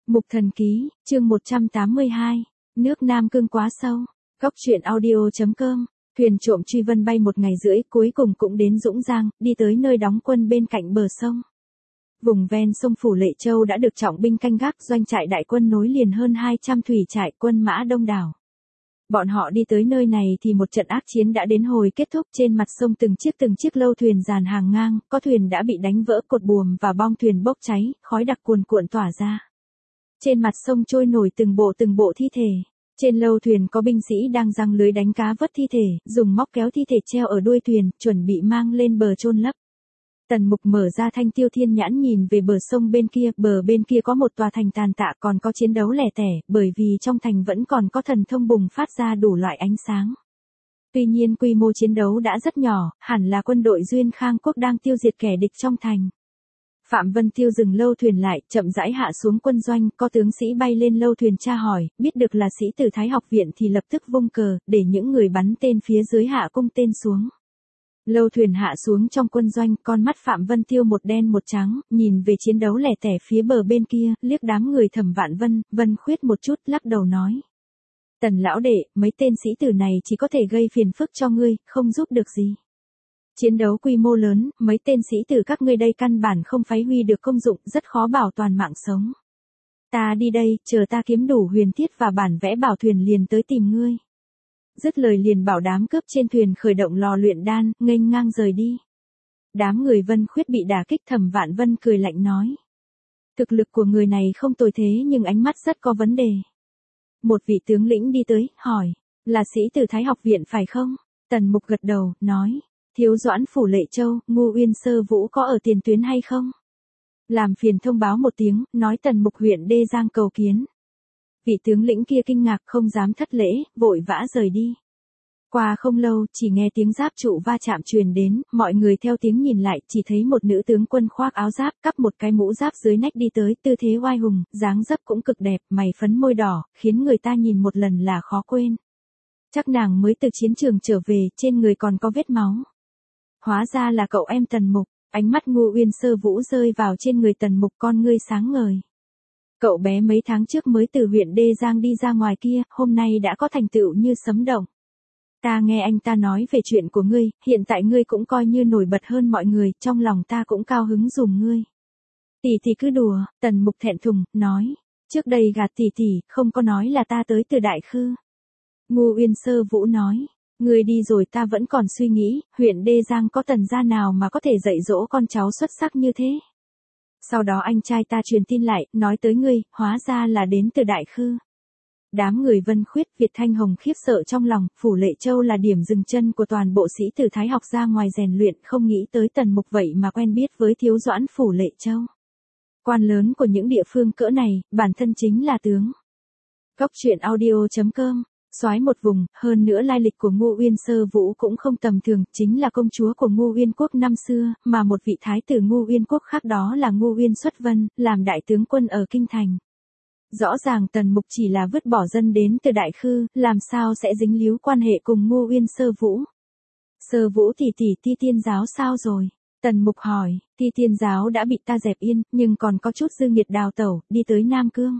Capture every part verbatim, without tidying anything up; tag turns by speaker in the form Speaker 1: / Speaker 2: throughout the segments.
Speaker 1: Mục Thần Ký, chương một trăm tám mươi hai, nước Nam Cương quá sâu. Góc truyện audio chấm com, thuyền trộm truy vân bay một ngày rưỡi cuối cùng cũng đến Dũng Giang, đi tới nơi đóng quân bên cạnh bờ sông. Vùng ven sông Phủ Lệ Châu đã được trọng binh canh gác, doanh trại đại quân nối liền hơn hai trăm thủy trại, quân mã đông đảo. Bọn họ đi tới nơi này thì một trận ác chiến đã đến hồi kết thúc. Trên mặt sông từng chiếc từng chiếc lâu thuyền dàn hàng ngang, có thuyền đã bị đánh vỡ cột buồm và bong thuyền bốc cháy, khói đặc cuồn cuộn tỏa ra. Trên mặt sông trôi nổi từng bộ từng bộ thi thể. Trên lâu thuyền có binh sĩ đang giăng lưới đánh cá vớt thi thể, dùng móc kéo thi thể treo ở đuôi thuyền, chuẩn bị mang lên bờ chôn lấp. Tần Mục mở ra thanh tiêu thiên nhãn nhìn về bờ sông bên kia, bờ bên kia có một tòa thành tàn tạ, còn có chiến đấu lẻ tẻ, bởi vì trong thành vẫn còn có thần thông bùng phát ra đủ loại ánh sáng. Tuy nhiên quy mô chiến đấu đã rất nhỏ, hẳn là quân đội Duyên Khang Quốc đang tiêu diệt kẻ địch trong thành. Phạm Vân Tiêu dừng lâu thuyền lại, chậm rãi hạ xuống quân doanh, có tướng sĩ bay lên lâu thuyền tra hỏi, biết được là sĩ tử Thái học viện thì lập tức vung cờ, để những người bắn tên phía dưới hạ cung tên xuống. Lâu thuyền hạ xuống trong quân doanh, con mắt Phạm Vân Tiêu một đen một trắng, nhìn về chiến đấu lẻ tẻ phía bờ bên kia, liếc đám người Thẩm Vạn Vân, Vân Khuyết một chút, lắc đầu nói. Tần lão đệ, mấy tên sĩ tử này chỉ có thể gây phiền phức cho ngươi, không giúp được gì. Chiến đấu quy mô lớn, mấy tên sĩ tử các ngươi đây căn bản không phát huy được công dụng, rất khó bảo toàn mạng sống. Ta đi đây, chờ ta kiếm đủ huyền thiết và bản vẽ bảo thuyền liền tới tìm ngươi. Dứt lời liền bảo đám cướp trên thuyền khởi động lò luyện đan, nghênh ngang rời đi. Đám người Vân Khuyết bị đả kích. Thẩm Vạn Vân cười lạnh nói. Thực lực của người này không tồi thế nhưng ánh mắt rất có vấn đề. Một vị tướng lĩnh đi tới, hỏi, là sĩ tử Thái học viện phải không? Tần Mục gật đầu, nói, thiếu doãn Phủ Lệ Châu, Ngô Uyên Sơ Vũ có ở tiền tuyến hay không? Làm phiền thông báo một tiếng, nói Tần Mục huyện Đê Giang cầu kiến. Vị tướng lĩnh kia kinh ngạc không dám thất lễ, vội vã rời đi. Qua không lâu, chỉ nghe tiếng giáp trụ va chạm truyền đến, mọi người theo tiếng nhìn lại, chỉ thấy một nữ tướng quân khoác áo giáp, cắp một cái mũ giáp dưới nách đi tới, tư thế oai hùng, dáng dấp cũng cực đẹp, mày phấn môi đỏ, khiến người ta nhìn một lần là khó quên. Chắc nàng mới từ chiến trường trở về, trên người còn có vết máu. Hóa ra là cậu em Tần Mục. Ánh mắt Ngô Uyên Sơ Vũ rơi vào trên người Tần Mục, con ngươi sáng ngời. Cậu bé mấy tháng trước mới từ huyện Đê Giang đi ra ngoài kia, hôm nay đã có thành tựu như sấm động. Ta nghe anh ta nói về chuyện của ngươi, hiện tại ngươi cũng coi như nổi bật hơn mọi người, trong lòng ta cũng cao hứng dùm ngươi. Tỷ tỷ cứ đùa, Tần Mục thẹn thùng, nói, trước đây gạt tỷ tỷ, không có nói là ta tới từ Đại Khư. Ngô Uyên Sơ Vũ nói, ngươi đi rồi ta vẫn còn suy nghĩ, huyện Đê Giang có Tần gia nào mà có thể dạy dỗ con cháu xuất sắc như thế. Sau đó anh trai ta truyền tin lại, nói tới ngươi, hóa ra là đến từ Đại Khư. Đám người Vân Khuyết, Việt Thanh Hồng khiếp sợ trong lòng, Phủ Lệ Châu là điểm dừng chân của toàn bộ sĩ tử Thái học ra ngoài rèn luyện, không nghĩ tới Tần Mục vậy mà quen biết với thiếu doãn Phủ Lệ Châu. Quan lớn của những địa phương cỡ này, bản thân chính là tướng. Góc truyện audio chấm com, soái một vùng, hơn nữa lai lịch của Ngô Uyên Sơ Vũ cũng không tầm thường, chính là công chúa của Ngô Uyên Quốc năm xưa, mà một vị thái tử Ngô Uyên Quốc khác đó là Ngô Uyên Xuất Vân, làm đại tướng quân ở Kinh Thành. Rõ ràng Tần Mục chỉ là vứt bỏ dân đến từ Đại Khư, làm sao sẽ dính líu quan hệ cùng Ngô Uyên Sơ Vũ. Sơ Vũ tỷ tỷ Ti Tiên giáo sao rồi? Tần Mục hỏi, Ti Tiên giáo đã bị ta dẹp yên, nhưng còn có chút dư nghiệt đào tẩu, đi tới Nam Cương.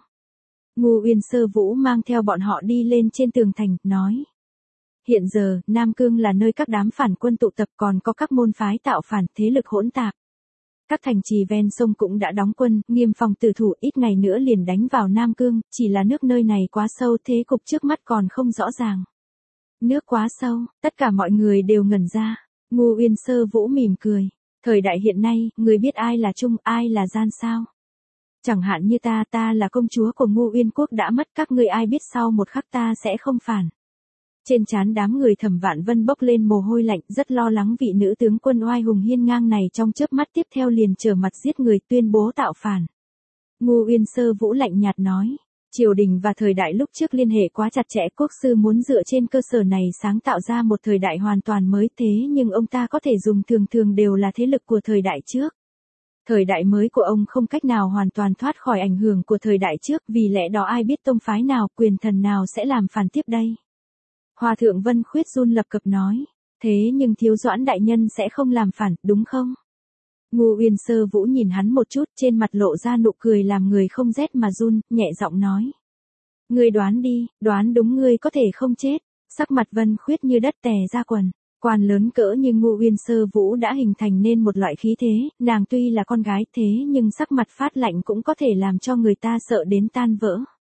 Speaker 1: Ngô Uyên Sơ Vũ mang theo bọn họ đi lên trên tường thành, nói. Hiện giờ, Nam Cương là nơi các đám phản quân tụ tập, còn có các môn phái tạo phản, thế lực hỗn tạp. Các thành trì ven sông cũng đã đóng quân, nghiêm phòng tử thủ, ít ngày nữa liền đánh vào Nam Cương, chỉ là nước nơi này quá sâu, thế cục trước mắt còn không rõ ràng. Nước quá sâu, tất cả mọi người đều ngẩn ra. Ngô Uyên Sơ Vũ mỉm cười. Thời đại hiện nay, người biết ai là trung, ai là gian sao? Chẳng hạn như ta, ta là công chúa của Ngô Uyên Quốc đã mất, các ngươi ai biết sau một khắc ta sẽ không phản. Trên trán đám người Thẩm Vạn Vân bốc lên mồ hôi lạnh, rất lo lắng vị nữ tướng quân oai hùng hiên ngang này trong chớp mắt tiếp theo liền trở mặt giết người, tuyên bố tạo phản. Ngô Uyên Sơ Vũ lạnh nhạt nói, triều đình và thời đại lúc trước liên hệ quá chặt chẽ, quốc sư muốn dựa trên cơ sở này sáng tạo ra một thời đại hoàn toàn mới, thế nhưng ông ta có thể dùng thường thường đều là thế lực của thời đại trước. Thời đại mới của ông không cách nào hoàn toàn thoát khỏi ảnh hưởng của thời đại trước, vì lẽ đó ai biết tông phái nào, quyền thần nào sẽ làm phản tiếp đây. Hòa thượng Vân Khuyết run lập cập nói, thế nhưng thiếu doãn đại nhân sẽ không làm phản, đúng không? Ngô Uyên Sơ Vũ nhìn hắn một chút, trên mặt lộ ra nụ cười làm người không rét mà run, nhẹ giọng nói. Ngươi đoán đi, đoán đúng ngươi có thể không chết. Sắc mặt Vân Khuyết như đất tè ra quần. Quan lớn cỡ như Ngô Uyên Sơ Vũ đã hình thành nên một loại khí thế, nàng tuy là con gái thế nhưng sắc mặt phát lạnh cũng có thể làm cho người ta sợ đến tan vỡ.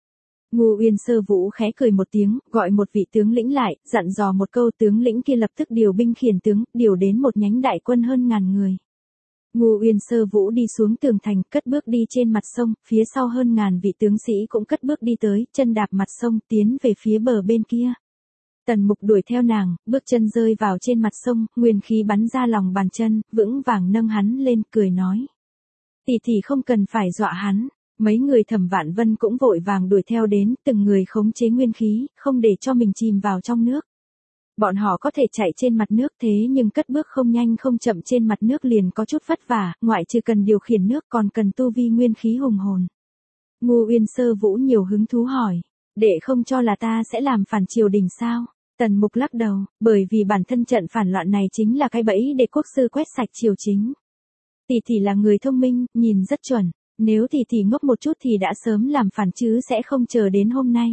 Speaker 1: Ngô Uyên Sơ Vũ khẽ cười một tiếng, gọi một vị tướng lĩnh lại, dặn dò một câu, tướng lĩnh kia lập tức điều binh khiển tướng, điều đến một nhánh đại quân hơn ngàn người. Ngô Uyên Sơ Vũ đi xuống tường thành, cất bước đi trên mặt sông, phía sau hơn ngàn vị tướng sĩ cũng cất bước đi tới, chân đạp mặt sông tiến về phía bờ bên kia. Tần Mục đuổi theo nàng, bước chân rơi vào trên mặt sông, nguyên khí bắn ra lòng bàn chân, vững vàng nâng hắn lên, cười nói. Tỷ tỷ không cần phải dọa hắn. Mấy người Thẩm Vạn Vân cũng vội vàng đuổi theo đến, từng người khống chế nguyên khí, không để cho mình chìm vào trong nước. Bọn họ có thể chạy trên mặt nước thế nhưng cất bước không nhanh không chậm trên mặt nước liền có chút vất vả, ngoại trừ cần điều khiển nước còn cần tu vi nguyên khí hùng hồn. Ngô Uyên Sơ Vũ nhiều hứng thú hỏi, đệ không cho là ta sẽ làm phản triều đình sao? Tần Mục lắc đầu, bởi vì bản thân trận phản loạn này chính là cái bẫy để quốc sư quét sạch triều chính. Tỷ tỷ là người thông minh, nhìn rất chuẩn, nếu tỷ tỷ ngốc một chút thì đã sớm làm phản chứ sẽ không chờ đến hôm nay.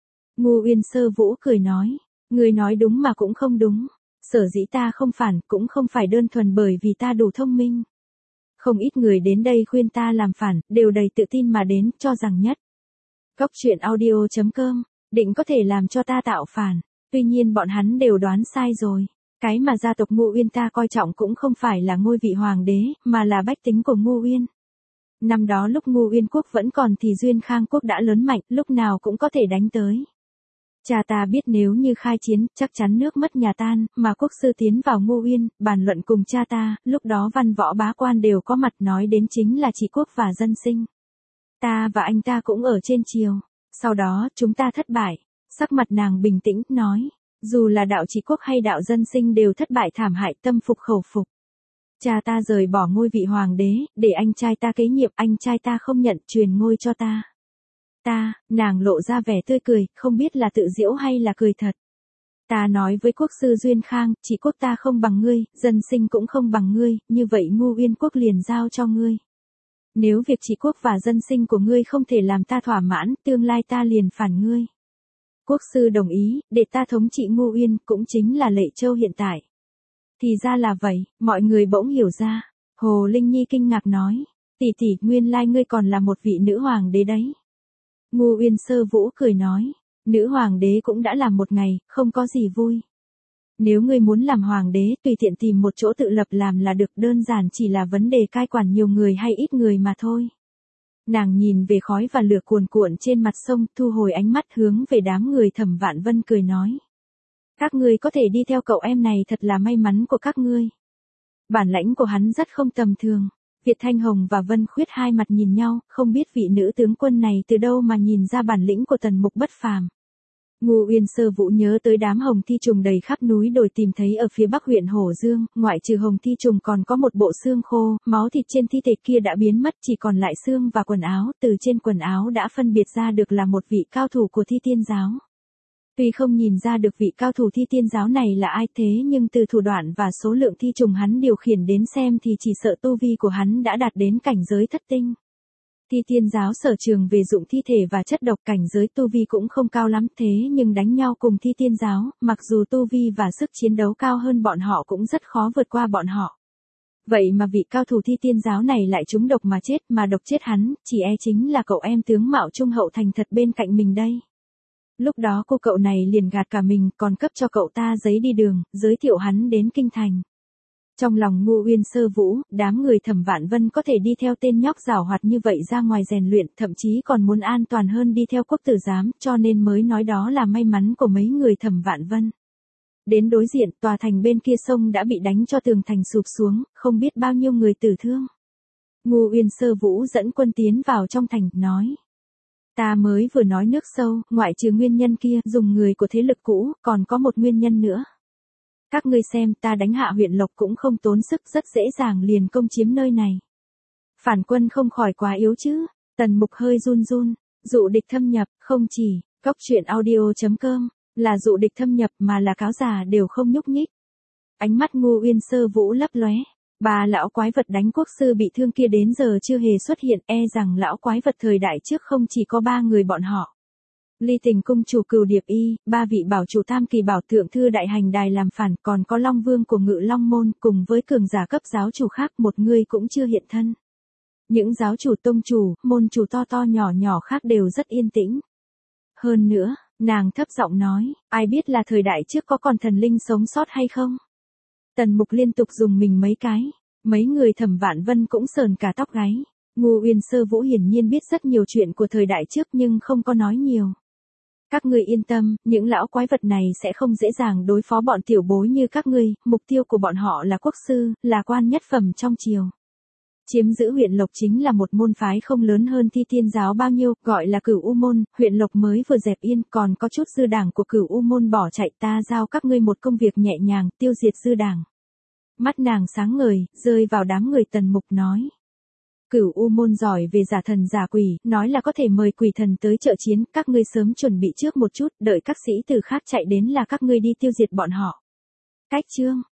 Speaker 1: Ngô Uyên Sơ Vũ cười nói, người nói đúng mà cũng không đúng, sở dĩ ta không phản cũng không phải đơn thuần bởi vì ta đủ thông minh. Không ít người đến đây khuyên ta làm phản, đều đầy tự tin mà đến, cho rằng nhất. Góc truyện audio chấm com, định có thể làm cho ta tạo phản. Tuy nhiên bọn hắn đều đoán sai rồi. Cái mà gia tộc Ngô Uyên ta coi trọng cũng không phải là ngôi vị hoàng đế, mà là bách tính của Ngô Uyên. Năm đó lúc Ngô Uyên quốc vẫn còn thì Duyên Khang quốc đã lớn mạnh, lúc nào cũng có thể đánh tới. Cha ta biết nếu như khai chiến, chắc chắn nước mất nhà tan, mà quốc sư tiến vào Ngô Uyên, bàn luận cùng cha ta, lúc đó văn võ bá quan đều có mặt, nói đến chính là trị quốc và dân sinh. Ta và anh ta cũng ở trên triều. Sau đó, chúng ta thất bại. Sắc mặt nàng bình tĩnh, nói, dù là đạo trị quốc hay đạo dân sinh đều thất bại thảm hại, tâm phục khẩu phục. Cha ta rời bỏ ngôi vị hoàng đế, để anh trai ta kế nhiệm, anh trai ta không nhận, truyền ngôi cho ta. Ta, nàng lộ ra vẻ tươi cười, không biết là tự giễu hay là cười thật. Ta nói với quốc sư Duyên Khang, trị quốc ta không bằng ngươi, dân sinh cũng không bằng ngươi, như vậy Ngô Uyên quốc liền giao cho ngươi. Nếu việc trị quốc và dân sinh của ngươi không thể làm ta thỏa mãn, tương lai ta liền phản ngươi. Quốc sư đồng ý, để ta thống trị Ngô Uyên, cũng chính là Lệ Châu hiện tại. Thì ra là vậy, mọi người bỗng hiểu ra. Hồ Linh Nhi kinh ngạc nói, tỷ tỷ, nguyên lai ngươi còn là một vị nữ hoàng đế đấy. Ngô Uyên Sơ Vũ cười nói, nữ hoàng đế cũng đã làm một ngày, không có gì vui. Nếu ngươi muốn làm hoàng đế, tùy tiện tìm một chỗ tự lập làm là được, đơn giản chỉ là vấn đề cai quản nhiều người hay ít người mà thôi. Nàng nhìn về khói và lửa cuồn cuộn trên mặt sông, thu hồi ánh mắt hướng về đám người Thẩm Vạn Vân cười nói. Các ngươi có thể đi theo cậu em này thật là may mắn của các ngươi. Bản lãnh của hắn rất không tầm thường. Việt Thanh Hồng và Vân Khuyết hai mặt nhìn nhau, không biết vị nữ tướng quân này từ đâu mà nhìn ra bản lĩnh của Tần Mục bất phàm. Ngô Uyên Sơ Vũ nhớ tới đám hồng thi trùng đầy khắp núi đồi tìm thấy ở phía bắc huyện Hổ Dương, ngoại trừ hồng thi trùng còn có một bộ xương khô, máu thịt trên thi thể kia đã biến mất, chỉ còn lại xương và quần áo, từ trên quần áo đã phân biệt ra được là một vị cao thủ của Thi Tiên giáo. Tuy không nhìn ra được vị cao thủ Thi Tiên giáo này là ai thế nhưng từ thủ đoạn và số lượng thi trùng hắn điều khiển đến xem thì chỉ sợ tu vi của hắn đã đạt đến cảnh giới thất tinh. Thi Tiên giáo sở trường về dụng thi thể và chất độc, cảnh giới tu vi cũng không cao lắm, thế nhưng đánh nhau cùng Thi Tiên giáo, mặc dù tu vi và sức chiến đấu cao hơn bọn họ cũng rất khó vượt qua bọn họ. Vậy mà vị cao thủ Thi Tiên giáo này lại trúng độc mà chết, mà độc chết hắn, chỉ e chính là cậu em tướng mạo trung hậu thành thật bên cạnh mình đây. Lúc đó cô cậu này liền gạt cả mình, còn cấp cho cậu ta giấy đi đường, giới thiệu hắn đến kinh thành. Trong lòng Ngô Uyên Sơ Vũ, đám người Thẩm Vạn Vân có thể đi theo tên nhóc giảo hoạt như vậy ra ngoài rèn luyện, thậm chí còn muốn an toàn hơn đi theo quốc tử giám, cho nên mới nói đó là may mắn của mấy người Thẩm Vạn Vân. Đến đối diện, tòa thành bên kia sông đã bị đánh cho tường thành sụp xuống, không biết bao nhiêu người tử thương. Ngô Uyên Sơ Vũ dẫn quân tiến vào trong thành, nói. Ta mới vừa nói nước sâu, ngoại trừ nguyên nhân kia, dùng người của thế lực cũ, còn có một nguyên nhân nữa. Các ngươi xem, ta đánh hạ huyện Lộc cũng không tốn sức, rất dễ dàng liền công chiếm nơi này. Phản quân không khỏi quá yếu chứ. Tần Mục hơi run run, dụ địch thâm nhập, không chỉ, góc truyện audio chấm com, là dụ địch thâm nhập mà là cáo già đều không nhúc nhích. Ánh mắt Ngô Uyên Sơ Vũ lấp lóe, Ba lão quái vật đánh quốc sư bị thương kia đến giờ chưa hề xuất hiện, e rằng lão quái vật thời đại trước không chỉ có ba người bọn họ. Ly Tình cung chủ Cửu Điệp Y, ba vị bảo chủ Tam Kỳ Bảo Thượng Thư Đại Hành Đài làm phản, còn có Long Vương của Ngự Long Môn, cùng với cường giả cấp giáo chủ khác, một người cũng chưa hiện thân. Những giáo chủ tông chủ, môn chủ to to nhỏ nhỏ khác đều rất yên tĩnh. Hơn nữa, nàng thấp giọng nói, ai biết là thời đại trước có còn thần linh sống sót hay không? Tần Mục liên tục dùng mình mấy cái, mấy người Thẩm Vạn Vân cũng sờn cả tóc gáy. Ngô Uyên Sơ Vũ hiển nhiên biết rất nhiều chuyện của thời đại trước nhưng không có nói nhiều. Các ngươi yên tâm, những lão quái vật này sẽ không dễ dàng đối phó bọn tiểu bối như các ngươi, mục tiêu của bọn họ là quốc sư, là quan nhất phẩm trong triều. Chiếm giữ huyện Lộc chính là một môn phái không lớn hơn Thi Tiên giáo bao nhiêu, gọi là Cửu U môn, huyện Lộc mới vừa dẹp yên, còn có chút dư đảng của Cửu U môn bỏ chạy, ta giao các ngươi một công việc nhẹ nhàng, tiêu diệt dư đảng. Mắt nàng sáng ngời, rơi vào đám người Tần Mục nói. Cửu U môn giỏi về giả thần giả quỷ, nói là có thể mời quỷ thần tới trợ chiến, các ngươi sớm chuẩn bị trước một chút, đợi các sĩ tử khác chạy đến là các ngươi đi tiêu diệt bọn họ. Cách chương